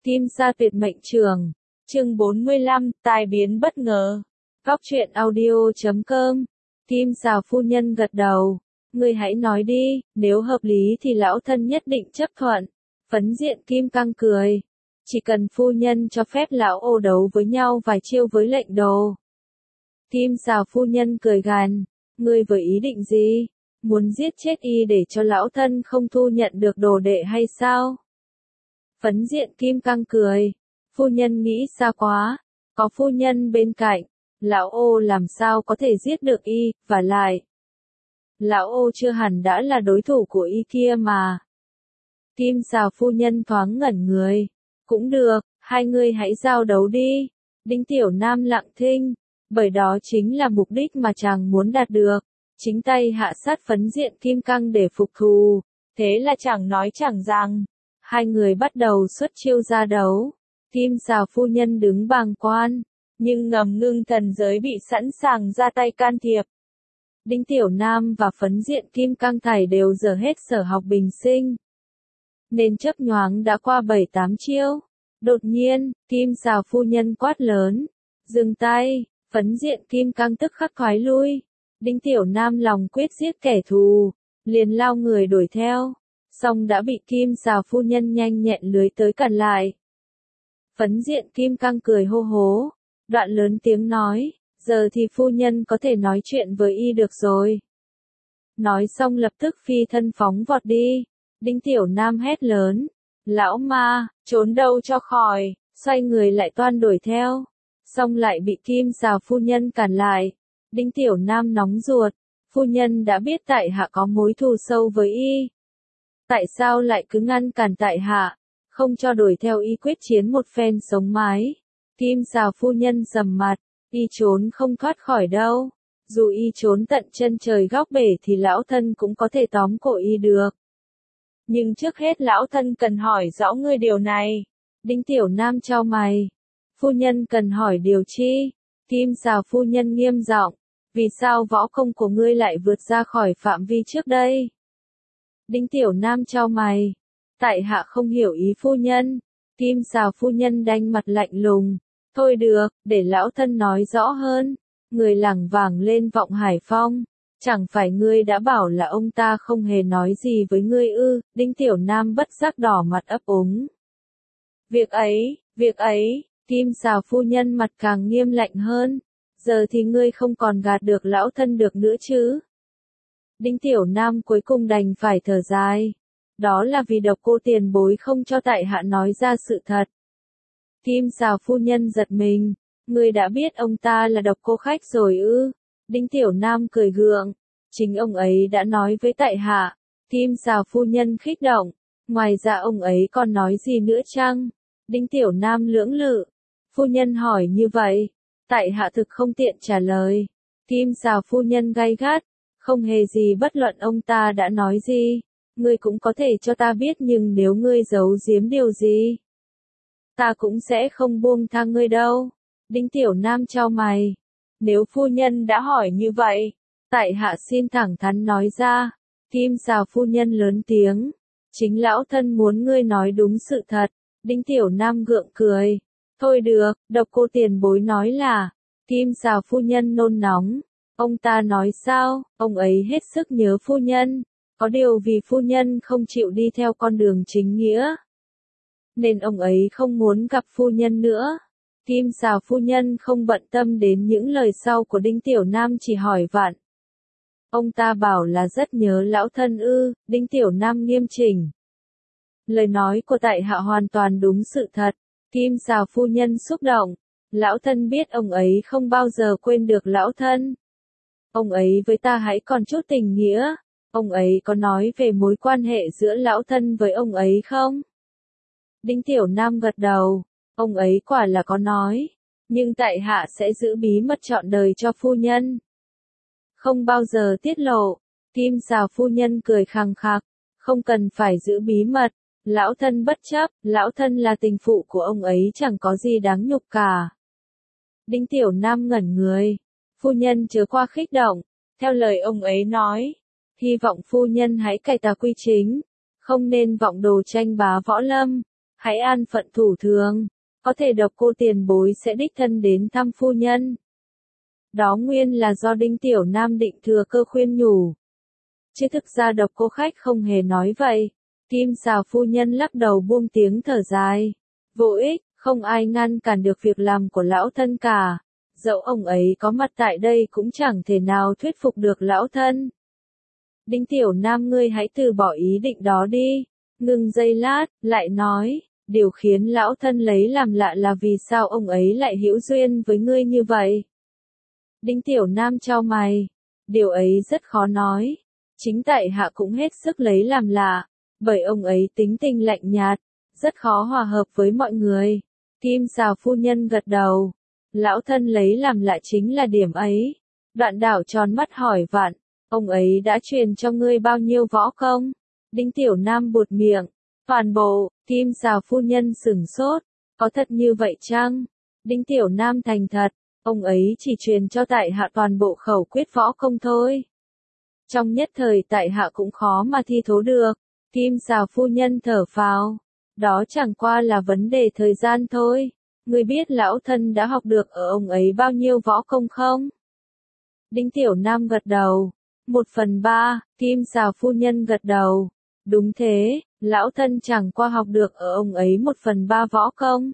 Kim Sa Tuyệt Mệnh Trường, chương 45, tai biến bất ngờ. Góc truyện audio.com. Kim Sào phu nhân gật đầu. Ngươi hãy nói đi, nếu hợp lý thì lão thân nhất định chấp thuận. Phấn diện Kim Cang cười. Chỉ cần phu nhân cho phép lão ô đấu với nhau vài chiêu với lệnh đồ. Kim Sào phu nhân cười gằn. Ngươi với ý định gì? Muốn giết chết y để cho lão thân không thu nhận được đồ đệ hay sao? Phấn diện Kim Cang cười. Phu nhân nghĩ xa quá. Có phu nhân bên cạnh. Lão ô làm sao có thể giết được y, và lại. Lão ô chưa hẳn đã là đối thủ của y kia mà. Kim Sào phu nhân thoáng ngẩn người. Cũng được, hai người hãy giao đấu đi. Đinh Tiểu Nam lặng thinh. Bởi đó chính là mục đích mà chàng muốn đạt được. Chính tay hạ sát phấn diện Kim Cang để phục thù. Thế là chẳng nói chẳng rằng. Hai người bắt đầu xuất chiêu ra đấu. Kim Sào phu nhân đứng bàng quan. Nhưng ngầm ngưng thần giới bị sẵn sàng ra tay can thiệp. Đinh Tiểu Nam và phấn diện Kim Cang thảy đều dở hết sở học bình sinh. Nên chớp nhoáng đã qua 7-8 chiêu. Đột nhiên, Kim Sào phu nhân quát lớn. Dừng tay, phấn diện Kim Cang tức khắc thoái lui. Đinh Tiểu Nam lòng quyết giết kẻ thù. Liền lao người đuổi theo. Song đã bị Kim Sào phu nhân nhanh nhẹn lưới tới cản lại. Phấn diện Kim Cang cười hô hố. Đoạn lớn tiếng nói, giờ thì phu nhân có thể nói chuyện với y được rồi. Nói xong lập tức phi thân phóng vọt đi. Đinh Tiểu Nam hét lớn. Lão ma, trốn đâu cho khỏi, xoay người lại toan đuổi theo. Xong lại bị Kim Sào phu nhân cản lại. Đinh Tiểu Nam nóng ruột. Phu nhân đã biết tại hạ có mối thù sâu với y. Tại sao lại cứ ngăn cản tại hạ, không cho đuổi theo y quyết chiến một phen sống mái. Kim Sào phu nhân sầm mặt, y trốn không thoát khỏi đâu. Dù y trốn tận chân trời góc bể thì lão thân cũng có thể tóm cổ y được. Nhưng trước hết lão thân cần hỏi rõ ngươi điều này. Đinh Tiểu Nam chau mày. Phu nhân cần hỏi điều chi? Kim Sào phu nhân nghiêm giọng. Vì sao võ công của ngươi lại vượt ra khỏi phạm vi trước đây? Đinh Tiểu Nam chau mày. Tại hạ không hiểu ý phu nhân. Kim Sào phu nhân đanh mặt lạnh lùng. Thôi được, để lão thân nói rõ hơn. Người lảng vảng lên Vọng Hải Phong. Chẳng phải ngươi đã bảo là ông ta không hề nói gì với ngươi ư? Đinh Tiểu Nam bất giác đỏ mặt ấp úng. Việc ấy, Kim Sào phu nhân mặt càng nghiêm lạnh hơn. Giờ thì ngươi không còn gạt được lão thân được nữa chứ? Đinh Tiểu Nam cuối cùng đành phải thở dài. Đó là vì Độc Cô tiền bối không cho tại hạ nói ra sự thật. Kim Sào phu nhân giật mình. Ngươi đã biết ông ta là Độc Cô khách rồi ư? Đinh Tiểu Nam cười gượng. Chính ông ấy đã nói với tại hạ. Kim Sào phu nhân khích động. Ngoài ra ông ấy còn nói gì nữa chăng? Đinh Tiểu Nam lưỡng lự. Phu nhân hỏi như vậy. Tại hạ thực không tiện trả lời. Kim Sào phu nhân gay gắt. Không hề gì bất luận ông ta đã nói gì. Ngươi cũng có thể cho ta biết nhưng nếu ngươi giấu giếm điều gì, ta cũng sẽ không buông tha ngươi đâu. Đinh Tiểu Nam chau mày. Nếu phu nhân đã hỏi như vậy, tại hạ xin thẳng thắn nói ra. Kim Sào phu nhân lớn tiếng. Chính lão thân muốn ngươi nói đúng sự thật. Đinh Tiểu Nam gượng cười. Thôi được, Độc Cô tiền bối nói là. Kim Sào phu nhân nôn nóng. Ông ta nói sao? Ông ấy hết sức nhớ phu nhân. Có điều vì phu nhân không chịu đi theo con đường chính nghĩa, nên ông ấy không muốn gặp phu nhân nữa. Kim Sào phu nhân không bận tâm đến những lời sau của Đinh Tiểu Nam, chỉ hỏi vặn. Ông ta bảo là rất nhớ lão thân ư? Đinh Tiểu Nam nghiêm chỉnh. Lời nói của tại hạ hoàn toàn đúng sự thật. Kim Sào phu nhân xúc động. Lão thân biết ông ấy không bao giờ quên được lão thân. Ông ấy với ta hãy còn chút tình nghĩa. Ông ấy có nói về mối quan hệ giữa lão thân với ông ấy không? Đinh Tiểu Nam gật đầu. Ông ấy quả là có nói. Nhưng tại hạ sẽ giữ bí mật trọn đời cho phu nhân. Không bao giờ tiết lộ. Kim Sào phu nhân cười khằng khặc. Không cần phải giữ bí mật. Lão thân bất chấp. Lão thân là tình phụ của ông ấy, chẳng có gì đáng nhục cả. Đinh Tiểu Nam ngẩn người. Phu nhân chớ qua khích động. Theo lời ông ấy nói, hy vọng phu nhân hãy cải tà quy chính, không nên vọng đồ tranh bá võ lâm. hãy an phận thủ thường, có thể Độc Cô tiền bối sẽ đích thân đến thăm phu nhân. Đó nguyên là do Đinh Tiểu Nam định thừa cơ khuyên nhủ. Chứ thực ra Độc Cô khách không hề nói vậy. Kim Xào phu nhân lắc đầu buông tiếng thở dài. Vô ích, không ai ngăn cản được việc làm của lão thân cả. Dẫu ông ấy có mặt tại đây cũng chẳng thể nào thuyết phục được lão thân. Đinh Tiểu Nam ngươi hãy từ bỏ ý định đó đi. Ngừng giây lát, lại nói, điều khiến lão thân lấy làm lạ là vì sao ông ấy lại hữu duyên với ngươi như vậy. Đinh Tiểu Nam chau mày, điều ấy rất khó nói. Chính tại hạ cũng hết sức lấy làm lạ, bởi ông ấy tính tình lạnh nhạt, rất khó hòa hợp với mọi người. Kim Xào phu nhân gật đầu, lão thân lấy làm lạ chính là điểm ấy. Đoạn đảo tròn mắt hỏi vạn, ông ấy đã truyền cho ngươi bao nhiêu võ công? Đinh Tiểu Nam buột miệng, toàn bộ. Kim Xào phu nhân sửng sốt, có thật như vậy chăng? Đinh Tiểu Nam thành thật, ông ấy chỉ truyền cho tại hạ toàn bộ khẩu quyết võ công thôi. Trong nhất thời tại hạ cũng khó mà thi thố được. Kim Xào phu nhân thở phào, đó chẳng qua là vấn đề thời gian thôi. Ngươi biết lão thân đã học được ở ông ấy bao nhiêu võ công không? Đinh Tiểu Nam gật đầu. 1/3, Kim Xào phu nhân gật đầu. Đúng thế, lão thân chẳng qua học được ở ông ấy 1/3 võ công.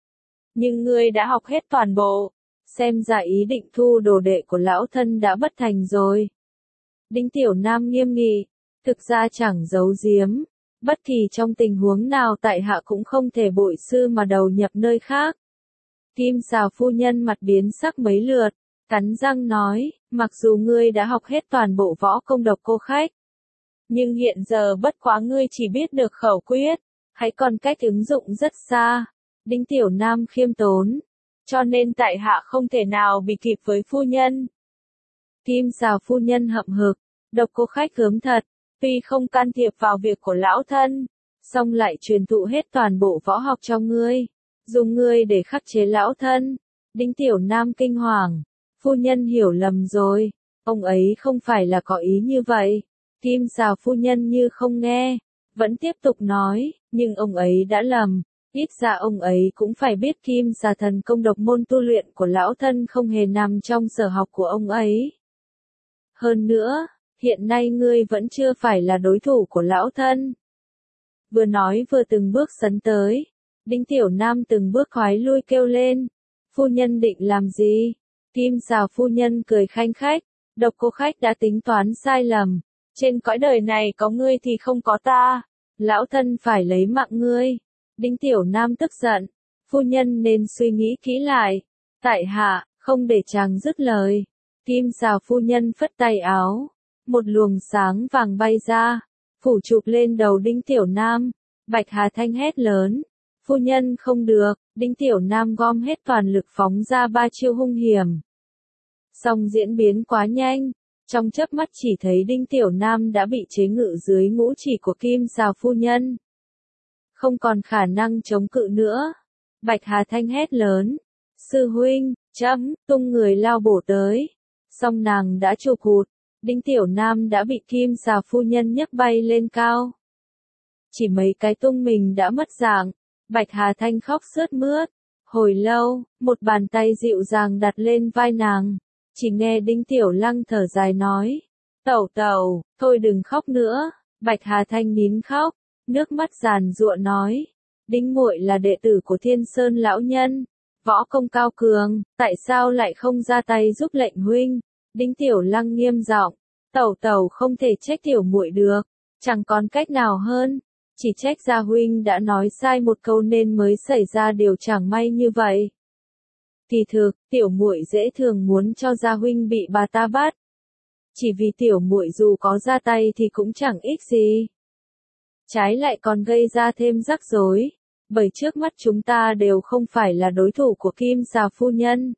Nhưng ngươi đã học hết toàn bộ, xem ra ý định thu đồ đệ của lão thân đã bất thành rồi. Đinh Tiểu Nam nghiêm nghị, thực ra chẳng giấu giếm, bất kỳ trong tình huống nào tại hạ cũng không thể bội sư mà đầu nhập nơi khác. Kim Xào phu nhân mặt biến sắc mấy lượt, cắn răng nói, mặc dù ngươi đã học hết toàn bộ võ công Độc Cô khách, nhưng hiện giờ bất quá ngươi chỉ biết được khẩu quyết, hãy còn cách ứng dụng rất xa. Đinh Tiểu Nam khiêm tốn, cho nên tại hạ không thể nào bị kịp với phu nhân. Kim Xào phu nhân hậm hực, Độc Cô khách gớm thật, tuy không can thiệp vào việc của lão thân, song lại truyền thụ hết toàn bộ võ học cho ngươi, dùng ngươi để khắc chế lão thân. Đinh Tiểu Nam kinh hoàng, phu nhân hiểu lầm rồi, ông ấy không phải là có ý như vậy. Kim Xào phu nhân như không nghe, vẫn tiếp tục nói, nhưng ông ấy đã lầm, ít ra ông ấy cũng phải biết Kim Xà thần công độc môn tu luyện của lão thân không hề nằm trong sở học của ông ấy. Hơn nữa, hiện nay ngươi vẫn chưa phải là đối thủ của lão thân. Vừa nói vừa từng bước sấn tới, Đinh Tiểu Nam từng bước khoái lui kêu lên, phu nhân định làm gì? Kim Xào phu nhân cười khanh khách, Độc Cô khách đã tính toán sai lầm. Trên cõi đời này có ngươi thì không có ta, lão thân phải lấy mạng ngươi. Đinh Tiểu Nam tức giận, phu nhân nên suy nghĩ kỹ lại. Tại hạ, không để chàng dứt lời. Kim Xào phu nhân phất tay áo, một luồng sáng vàng bay ra, phủ chụp lên đầu Đinh Tiểu Nam. Bạch Hà Thanh hét lớn, phu nhân không được. Đinh Tiểu Nam gom hết toàn lực phóng ra 3 chiêu hung hiểm. Song diễn biến quá nhanh. Trong chớp mắt chỉ thấy Đinh Tiểu Nam đã bị chế ngự dưới ngũ chỉ của Kim Xào phu nhân. Không còn khả năng chống cự nữa. Bạch Hà Thanh hét lớn. Sư huynh, chấm, tung người lao bổ tới. Song nàng đã chụp hụt. Đinh Tiểu Nam đã bị Kim Xào phu nhân nhấc bay lên cao. Chỉ mấy cái tung mình đã mất dạng. Bạch Hà Thanh khóc sướt mướt. Hồi lâu, một bàn tay dịu dàng đặt lên vai nàng. Chỉ nghe Đinh Tiểu Lăng thở dài nói, tẩu tẩu, thôi đừng khóc nữa. Bạch Hà Thanh nín khóc, nước mắt giàn giụa nói, Đinh muội là đệ tử của Thiên Sơn lão nhân, võ công cao cường, tại sao lại không ra tay giúp lệnh huynh? Đinh Tiểu Lăng nghiêm giọng, tẩu tẩu không thể trách tiểu muội được, chẳng còn cách nào hơn, chỉ trách gia huynh đã nói sai một câu nên mới xảy ra điều chẳng may như vậy. Kỳ thực, tiểu muội dễ thường muốn cho gia huynh bị bà ta bắt. Chỉ vì tiểu muội dù có ra tay thì cũng chẳng ích gì. Trái lại còn gây ra thêm rắc rối, bởi trước mắt chúng ta đều không phải là đối thủ của Kim Xà phu nhân.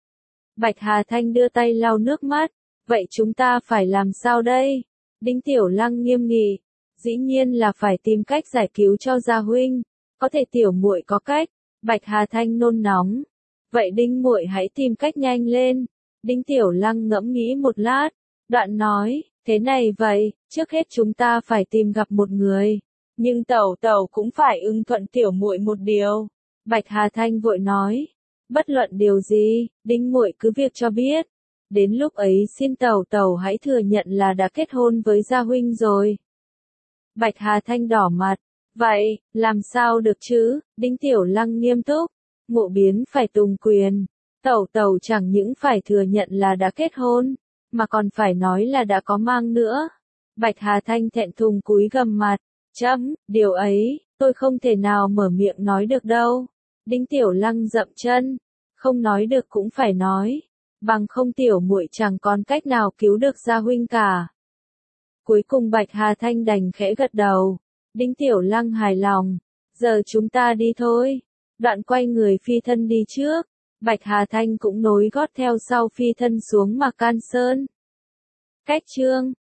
Bạch Hà Thanh đưa tay lau nước mắt, vậy chúng ta phải làm sao đây? Đinh Tiểu Lăng nghiêm nghị, dĩ nhiên là phải tìm cách giải cứu cho gia huynh, có thể tiểu muội có cách. Bạch Hà Thanh nôn nóng. Vậy Đinh muội hãy tìm cách nhanh lên. Đinh Tiểu Lăng ngẫm nghĩ một lát, đoạn nói, thế này vậy, trước hết chúng ta phải tìm gặp một người. Nhưng tẩu tẩu cũng phải ưng thuận tiểu muội một điều. Bạch Hà Thanh vội nói. Bất luận điều gì, Đinh muội cứ việc cho biết. Đến lúc ấy xin tẩu tẩu hãy thừa nhận là đã kết hôn với gia huynh rồi. Bạch Hà Thanh đỏ mặt. Vậy, làm sao được chứ? Đinh Tiểu Lăng nghiêm túc. Ngộ biến phải tùng quyền. Tẩu tẩu chẳng những phải thừa nhận là đã kết hôn, mà còn phải nói là đã có mang nữa. Bạch Hà Thanh thẹn thùng cúi gằm mặt. Chấm, điều ấy, tôi không thể nào mở miệng nói được đâu. Đinh Tiểu Lăng dậm chân. Không nói được cũng phải nói. Bằng không tiểu muội chẳng còn cách nào cứu được gia huynh cả. Cuối cùng Bạch Hà Thanh đành khẽ gật đầu. Đinh Tiểu Lăng hài lòng. Giờ chúng ta đi thôi. Đoạn quay người phi thân đi trước. Bạch Hà Thanh cũng nối gót theo sau phi thân xuống Mạc Can Sơn. Cách chương